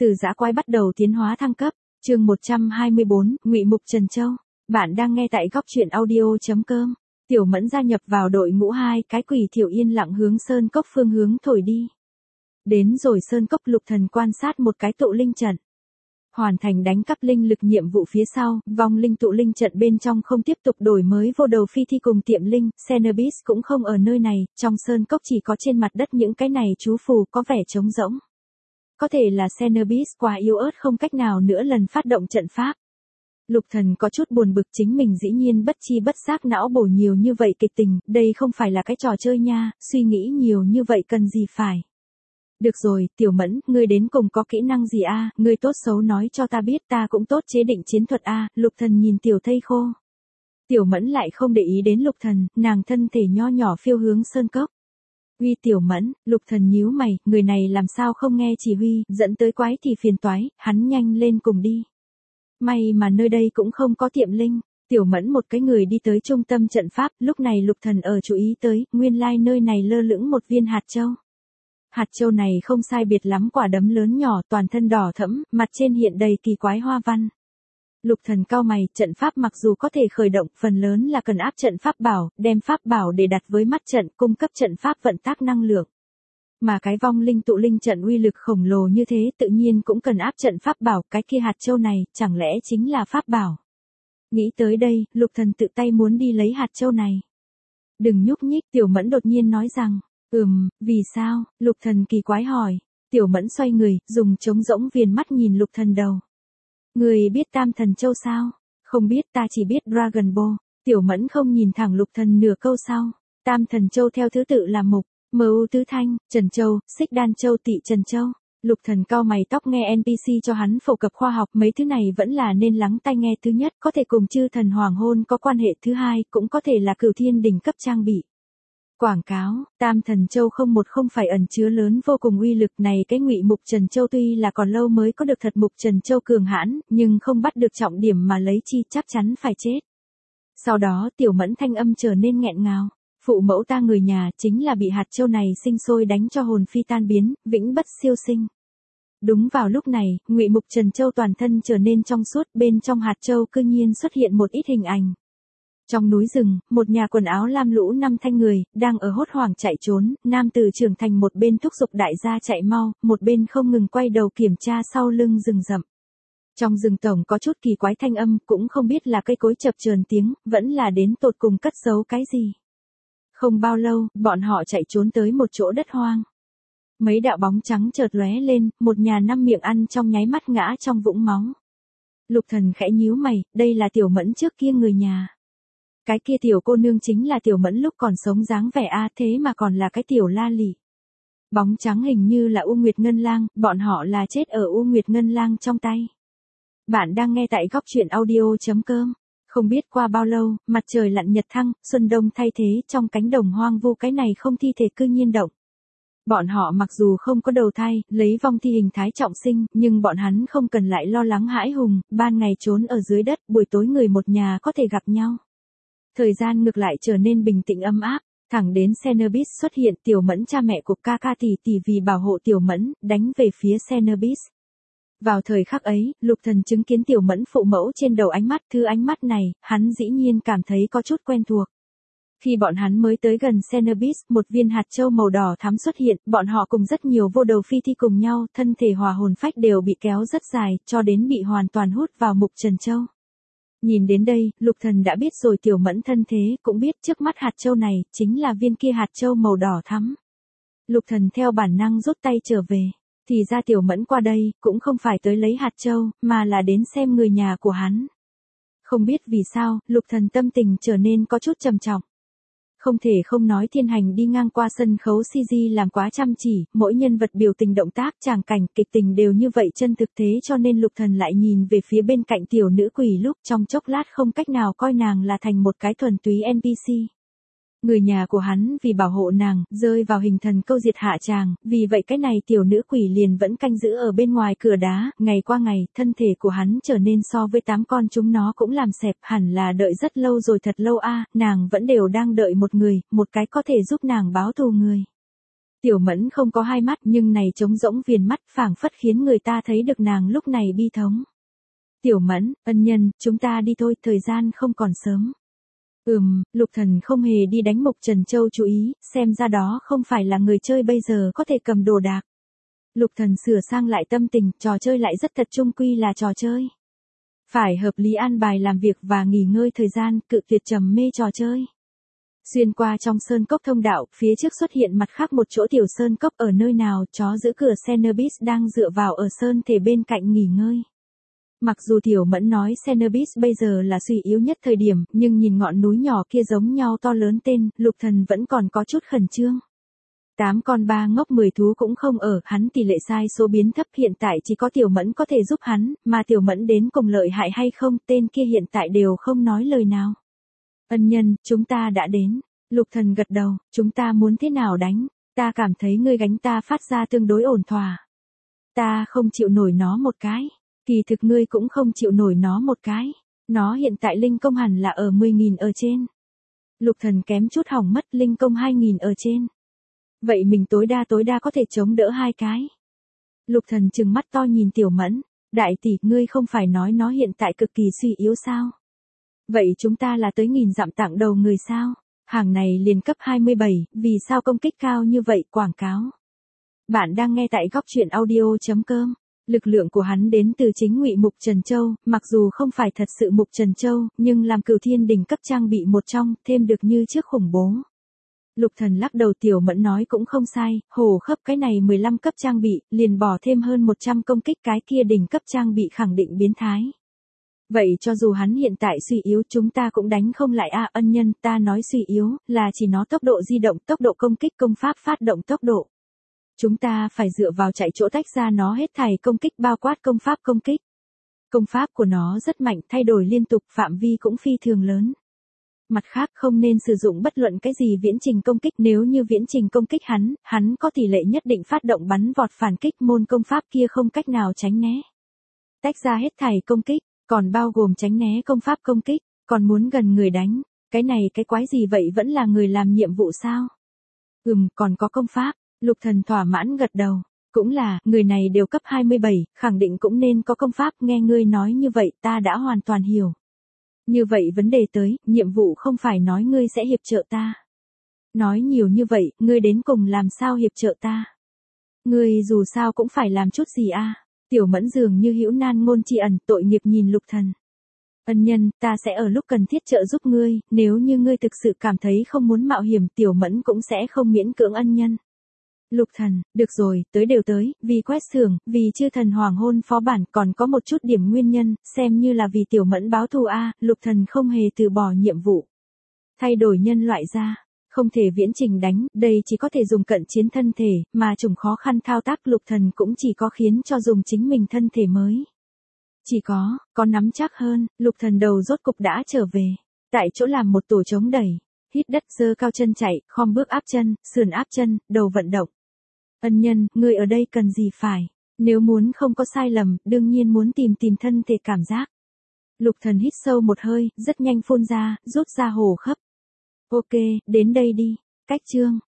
Từ dã quái bắt đầu tiến hóa thăng cấp, chương 124, Ngụy Mục Trần Châu. Bạn đang nghe tại góc truyện audio.com. Tiểu Mẫn gia nhập vào đội ngũ 2 cái quỷ thiểu yên lặng hướng sơn cốc phương hướng thổi đi. Đến rồi sơn cốc, Lục Thần quan sát một cái tụ linh trận. Hoàn thành đánh cắp linh lực nhiệm vụ phía sau, vong linh tụ linh trận bên trong không tiếp tục đổi mới vô đầu phi thi cùng tiệm linh, Cenobis cũng không ở nơi này, trong sơn cốc chỉ có trên mặt đất những cái này chú phù có vẻ trống rỗng. Có thể là Cenobis quá yếu ớt không cách nào nữa lần phát động trận pháp. Lục Thần có chút buồn bực, chính mình dĩ nhiên bất chi bất giác não bổ nhiều như vậy kịch tình, đây không phải là cái trò chơi nha, suy nghĩ nhiều như vậy cần gì phải. Được rồi, Tiểu Mẫn, ngươi đến cùng có kỹ năng gì a? Ngươi tốt xấu nói cho ta biết, ta cũng tốt chế định chiến thuật a. Lục Thần nhìn Tiểu Thây Khô. Tiểu Mẫn lại không để ý đến Lục Thần, nàng thân thể nho nhỏ phiêu hướng sơn cốc. Uy Tiểu Mẫn, Lục Thần nhíu mày, người này làm sao không nghe chỉ huy, dẫn tới quái thì phiền toái, hắn nhanh lên cùng đi. May mà nơi đây cũng không có tiệm linh. Tiểu Mẫn một cái người đi tới trung tâm trận pháp, lúc này Lục Thần ở chú ý tới, nguyên lai nơi này lơ lửng một viên hạt châu. Hạt châu này không sai biệt lắm quả đấm lớn nhỏ, toàn thân đỏ thẫm, mặt trên hiện đầy kỳ quái hoa văn. Lục Thần cau mày, trận pháp mặc dù có thể khởi động, phần lớn là cần áp trận pháp bảo, đem pháp bảo để đặt với mắt trận, cung cấp trận pháp vận tác năng lượng. Mà cái vong linh tụ linh trận uy lực khổng lồ như thế tự nhiên cũng cần áp trận pháp bảo, cái kia hạt châu này, chẳng lẽ chính là pháp bảo. Nghĩ tới đây, Lục Thần tự tay muốn đi lấy hạt châu này. Đừng nhúc nhích, Tiểu Mẫn đột nhiên nói rằng. Vì sao? Lục Thần kỳ quái hỏi. Tiểu Mẫn xoay người, dùng trống rỗng viền mắt nhìn Lục Thần đầu. Người biết Tam Thần Châu sao? Không biết, ta chỉ biết Dragon Ball. Tiểu Mẫn không nhìn thẳng Lục Thần nửa câu sau. Tam Thần Châu theo thứ tự là Mục, Mưu Tứ Thanh, Trần Châu, Xích Đan Châu, Tị Trần Châu. Lục Thần cau mày tóc, nghe NPC cho hắn phổ cập khoa học, mấy thứ này vẫn là nên lắng tai nghe. Thứ nhất, có thể cùng chư thần hoàng hôn có quan hệ, thứ hai, cũng có thể là Cửu Thiên đỉnh cấp trang bị. Quảng cáo, Tam Thần Châu không phải ẩn chứa lớn vô cùng uy lực này, cái Ngụy Mục Trần Châu tuy là còn lâu mới có được thật Mục Trần Châu cường hãn, nhưng không bắt được trọng điểm mà lấy chi chắc chắn phải chết. Sau đó Tiểu Mẫn thanh âm trở nên nghẹn ngào, phụ mẫu ta người nhà chính là bị hạt châu này sinh sôi đánh cho hồn phi tan biến, vĩnh bất siêu sinh. Đúng vào lúc này, Ngụy Mục Trần Châu toàn thân trở nên trong suốt, bên trong hạt châu cư nhiên xuất hiện một ít hình ảnh. Trong núi rừng, một nhà quần áo lam lũ 5 thanh người, đang ở hốt hoảng chạy trốn, nam tử trưởng thành một bên thúc giục đại gia chạy mau, một bên không ngừng quay đầu kiểm tra sau lưng rừng rậm. Trong rừng tổng có chút kỳ quái thanh âm, cũng không biết là cây cối chập chờn tiếng, vẫn là đến tột cùng cất giấu cái gì. Không bao lâu, bọn họ chạy trốn tới một chỗ đất hoang. Mấy đạo bóng trắng chợt lóe lên, một nhà 5 miệng ăn trong nháy mắt ngã trong vũng máu. Lục Thần khẽ nhíu mày, đây là Tiểu Mẫn trước kia người nhà. Cái kia tiểu cô nương chính là Tiểu Mẫn lúc còn sống dáng vẻ a, thế mà còn là cái tiểu la lị. Bóng trắng hình như là U Nguyệt Ngân Lang, bọn họ là chết ở U Nguyệt Ngân Lang trong tay. Bạn đang nghe tại góc truyện audio.com. Không biết qua bao lâu, mặt trời lặn nhật thăng, xuân đông thay thế, trong cánh đồng hoang vu cái này không thi thể cư nhiên động. Bọn họ mặc dù không có đầu thai, lấy vong thi hình thái trọng sinh, nhưng bọn hắn không cần lại lo lắng hãi hùng, ban ngày trốn ở dưới đất, buổi tối người một nhà có thể gặp nhau. Thời gian ngược lại trở nên bình tĩnh ấm áp, thẳng đến Cenobis xuất hiện, Tiểu Mẫn cha mẹ của ca tỷ vì bảo hộ Tiểu Mẫn, đánh về phía Cenobis. Vào thời khắc ấy, Lục Thần chứng kiến Tiểu Mẫn phụ mẫu trên đầu ánh mắt, thứ ánh mắt này, hắn dĩ nhiên cảm thấy có chút quen thuộc. Khi bọn hắn mới tới gần Cenobis, một viên hạt châu màu đỏ thắm xuất hiện, bọn họ cùng rất nhiều vô đầu phi thi cùng nhau, thân thể hòa hồn phách đều bị kéo rất dài, cho đến bị hoàn toàn hút vào Mục Trần Châu. Nhìn đến đây, Lục Thần đã biết rồi Tiểu Mẫn thân thế, cũng biết trước mắt hạt châu này, chính là viên kia hạt châu màu đỏ thắm. Lục Thần theo bản năng rút tay trở về, thì ra Tiểu Mẫn qua đây, cũng không phải tới lấy hạt châu, mà là đến xem người nhà của hắn. Không biết vì sao, Lục Thần tâm tình trở nên có chút trầm trọng. Không thể không nói Thiên Hành đi ngang qua sân khấu CG làm quá chăm chỉ, mỗi nhân vật biểu tình động tác, tràng cảnh, kịch tình đều như vậy chân thực, thế cho nên Lục Thần lại nhìn về phía bên cạnh tiểu nữ quỷ lúc trong chốc lát không cách nào coi nàng là thành một cái thuần túy NPC. Người nhà của hắn vì bảo hộ nàng, rơi vào hình thần câu diệt hạ tràng, vì vậy cái này tiểu nữ quỷ liền vẫn canh giữ ở bên ngoài cửa đá, ngày qua ngày, thân thể của hắn trở nên so với 8 con chúng nó cũng làm xẹp, hẳn là đợi rất lâu rồi, thật lâu a, nàng vẫn đều đang đợi một người, một cái có thể giúp nàng báo thù người. Tiểu Mẫn không có hai mắt nhưng này trống rỗng viền mắt phảng phất khiến người ta thấy được nàng lúc này bi thống. Tiểu Mẫn, ân nhân, chúng ta đi thôi, thời gian không còn sớm. Lục Thần không hề đi đánh Mục Trần Châu chú ý, xem ra đó không phải là người chơi bây giờ có thể cầm đồ đạc. Lục Thần sửa sang lại tâm tình, trò chơi lại rất thật chung quy là trò chơi. Phải hợp lý an bài làm việc và nghỉ ngơi thời gian, cự tuyệt trầm mê trò chơi. Xuyên qua trong sơn cốc thông đạo, phía trước xuất hiện mặt khác một chỗ tiểu sơn cốc ở nơi nào, chó giữ cửa Cenobis đang dựa vào ở sơn thể bên cạnh nghỉ ngơi. Mặc dù Tiểu Mẫn nói Cenobis bây giờ là suy yếu nhất thời điểm, nhưng nhìn ngọn núi nhỏ kia giống nhau to lớn tên, Lục Thần vẫn còn có chút khẩn trương. 8 con ba ngốc 10 thú cũng không ở, hắn tỷ lệ sai số biến thấp, hiện tại chỉ có Tiểu Mẫn có thể giúp hắn, mà Tiểu Mẫn đến cùng lợi hại hay không, tên kia hiện tại đều không nói lời nào. Ân nhân, chúng ta đã đến. Lục Thần gật đầu, chúng ta muốn thế nào đánh, ta cảm thấy ngươi gánh ta phát ra tương đối ổn thỏa. Ta không chịu nổi nó một cái. Kỳ thực ngươi cũng không chịu nổi nó một cái. Nó hiện tại linh công hẳn là ở 10.000 ở trên. Lục Thần kém chút hỏng mất, linh công 2.000 ở trên. Vậy mình tối đa có thể chống đỡ 2 cái. Lục Thần trừng mắt to nhìn Tiểu Mẫn. Đại tỷ, ngươi không phải nói nó hiện tại cực kỳ suy yếu sao? Vậy chúng ta là tới 1000 dặm tặng đầu người sao? Hàng này liền cấp 27, vì sao công kích cao như vậy, quảng cáo. Bạn đang nghe tại góc truyện audio.com. Lực lượng của hắn đến từ chính Ngụy Mục Trần Châu, mặc dù không phải thật sự Mục Trần Châu, nhưng làm Cửu Thiên đỉnh cấp trang bị một trong, thêm được như trước khủng bố. Lục Thần lắc đầu, Tiểu Mẫn nói cũng không sai, hồ khớp cái này 15 cấp trang bị, liền bỏ thêm hơn 100 công kích, cái kia đỉnh cấp trang bị khẳng định biến thái. Vậy cho dù hắn hiện tại suy yếu chúng ta cũng đánh không lại a. Ân nhân, ta nói suy yếu, là chỉ nó tốc độ di động, tốc độ công kích, công pháp phát động tốc độ. Chúng ta phải dựa vào chạy chỗ tách ra nó hết thảy công kích, bao quát công pháp công kích. Công pháp của nó rất mạnh, thay đổi liên tục, phạm vi cũng phi thường lớn. Mặt khác không nên sử dụng bất luận cái gì viễn trình công kích, nếu như viễn trình công kích hắn có tỷ lệ nhất định phát động bắn vọt phản kích, môn công pháp kia không cách nào tránh né. Tách ra hết thảy công kích, còn bao gồm tránh né công pháp công kích, còn muốn gần người đánh, cái này cái quái gì vậy, vẫn là người làm nhiệm vụ sao? Còn có công pháp. Lục Thần thỏa mãn gật đầu, cũng là, người này đều cấp 27, khẳng định cũng nên có công pháp, nghe ngươi nói như vậy ta đã hoàn toàn hiểu. Như vậy vấn đề tới, nhiệm vụ không phải nói ngươi sẽ hiệp trợ ta. Nói nhiều như vậy, ngươi đến cùng làm sao hiệp trợ ta? Ngươi dù sao cũng phải làm chút gì a. Tiểu Mẫn dường như hữu nan ngôn tri ẩn, tội nghiệp nhìn Lục Thần. Ân nhân, ta sẽ ở lúc cần thiết trợ giúp ngươi, nếu như ngươi thực sự cảm thấy không muốn mạo hiểm, Tiểu Mẫn cũng sẽ không miễn cưỡng ân nhân. Lục Thần, được rồi, tới đều tới, vì quét xưởng, vì chư thần hoàng hôn phó bản, còn có một chút điểm nguyên nhân, xem như là vì Tiểu Mẫn báo thù a. Lục Thần không hề từ bỏ nhiệm vụ. Thay đổi nhân loại ra, không thể viễn trình đánh, đây chỉ có thể dùng cận chiến thân thể, mà chủng khó khăn thao tác Lục Thần cũng chỉ có khiến cho dùng chính mình thân thể mới. Chỉ có nắm chắc hơn, Lục Thần đầu rốt cục đã trở về. Tại chỗ làm một tổ chống đẩy, hít đất, giơ cao chân chạy, khom bước áp chân, sườn áp chân, đầu vận động. Ân nhân, ngươi ở đây cần gì phải? Nếu muốn không có sai lầm, đương nhiên muốn tìm thân thể cảm giác. Lục Thần hít sâu một hơi, rất nhanh phun ra, rút ra hô hấp. Ok, đến đây đi. Cách chương.